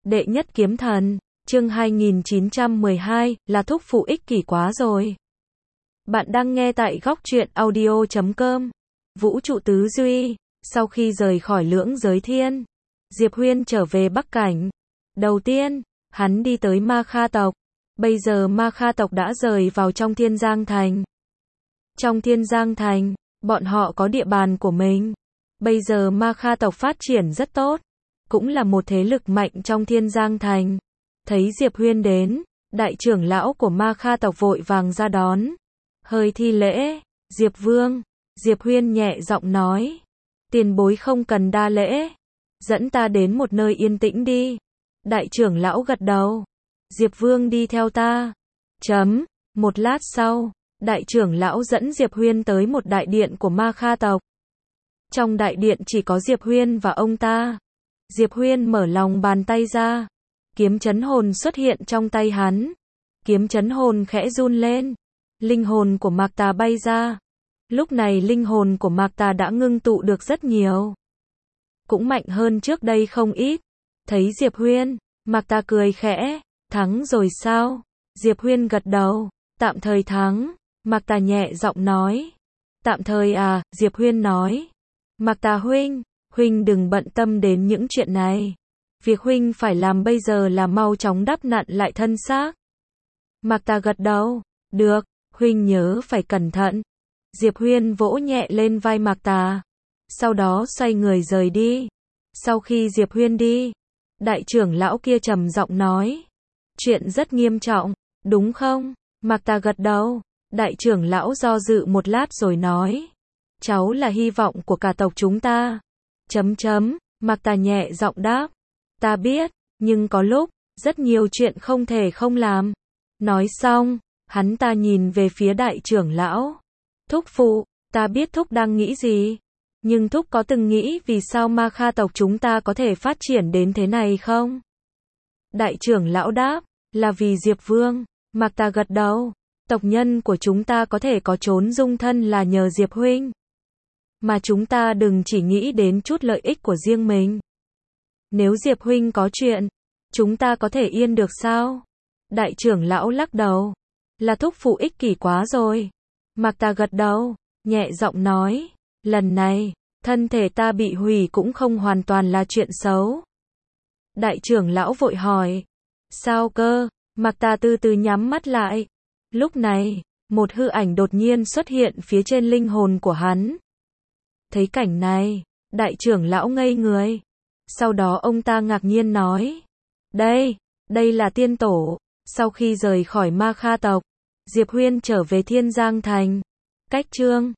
Đệ nhất kiếm thần, chương 2912, là thúc phụ ích kỷ quá rồi. Bạn đang nghe tại góc truyện audio.com. Vũ trụ tứ duy, sau khi rời khỏi lưỡng giới thiên, Diệp Huyên trở về Bắc Cảnh. Đầu tiên, hắn đi tới Ma Kha tộc. Bây giờ Ma Kha tộc đã rời vào trong Thiên Giang Thành. Trong Thiên Giang Thành, bọn họ có địa bàn của mình. Bây giờ Ma Kha tộc phát triển rất tốt, cũng là một thế lực mạnh trong Thiên Giang Thành. Thấy Diệp Huyên đến, đại trưởng lão của Ma Kha tộc vội vàng ra đón. Hơi thi lễ, Diệp Vương. Diệp Huyên nhẹ giọng nói, tiền bối không cần đa lễ, dẫn ta đến một nơi yên tĩnh đi. Đại trưởng lão gật đầu, Diệp Vương đi theo ta. Một lát sau, đại trưởng lão dẫn Diệp Huyên tới một đại điện của Ma Kha tộc. Trong đại điện chỉ có Diệp Huyên và ông ta. Diệp Huyên mở lòng bàn tay ra, kiếm chấn hồn xuất hiện trong tay hắn. Kiếm chấn hồn khẽ run lên, linh hồn của Mạc Tà bay ra. Lúc này linh hồn của Mạc Tà đã ngưng tụ được rất nhiều, cũng mạnh hơn trước đây không ít. Thấy Diệp Huyên, Mạc Tà cười khẽ, thắng rồi sao? Diệp Huyên gật đầu, tạm thời thắng. Mạc Tà nhẹ giọng nói, tạm thời à? Diệp Huyên nói, Mạc Tà huynh, huynh đừng bận tâm đến những chuyện này. Việc huynh phải làm bây giờ là mau chóng đắp nặn lại thân xác. Mạc Tà gật đầu, được, huynh nhớ phải cẩn thận. Diệp Huyên vỗ nhẹ lên vai Mạc Tà, sau đó xoay người rời đi. Sau khi Diệp Huyên đi, đại trưởng lão kia trầm giọng nói, chuyện rất nghiêm trọng, đúng không? Mạc Tà gật đầu. Đại trưởng lão do dự một lát rồi nói, cháu là hy vọng của cả tộc chúng ta. Mạc Tà nhẹ giọng đáp, ta biết, nhưng có lúc, rất nhiều chuyện không thể không làm. Nói xong, hắn ta nhìn về phía đại trưởng lão. Thúc phụ, ta biết thúc đang nghĩ gì, nhưng thúc có từng nghĩ vì sao Ma Kha tộc chúng ta có thể phát triển đến thế này không? Đại trưởng lão đáp, là vì Diệp Vương. Mạc Tà gật đầu, tộc nhân của chúng ta có thể có chốn dung thân là nhờ Diệp huynh. Mà chúng ta đừng chỉ nghĩ đến chút lợi ích của riêng mình. Nếu Diệp huynh có chuyện, chúng ta có thể yên được sao? Đại trưởng lão lắc đầu, là thúc phụ ích kỷ quá rồi. Mạc Tà gật đầu, nhẹ giọng nói, lần này, thân thể ta bị hủy cũng không hoàn toàn là chuyện xấu. Đại trưởng lão vội hỏi, sao cơ? Mạc Tà từ từ nhắm mắt lại. Lúc này, một hư ảnh đột nhiên xuất hiện phía trên linh hồn của hắn. Thấy cảnh này, đại trưởng lão ngây người. Sau đó ông ta ngạc nhiên nói, đây là tiên tổ. Sau khi rời khỏi Ma Kha tộc, Diệp Huyên trở về Thiên Giang Thành. Cách chương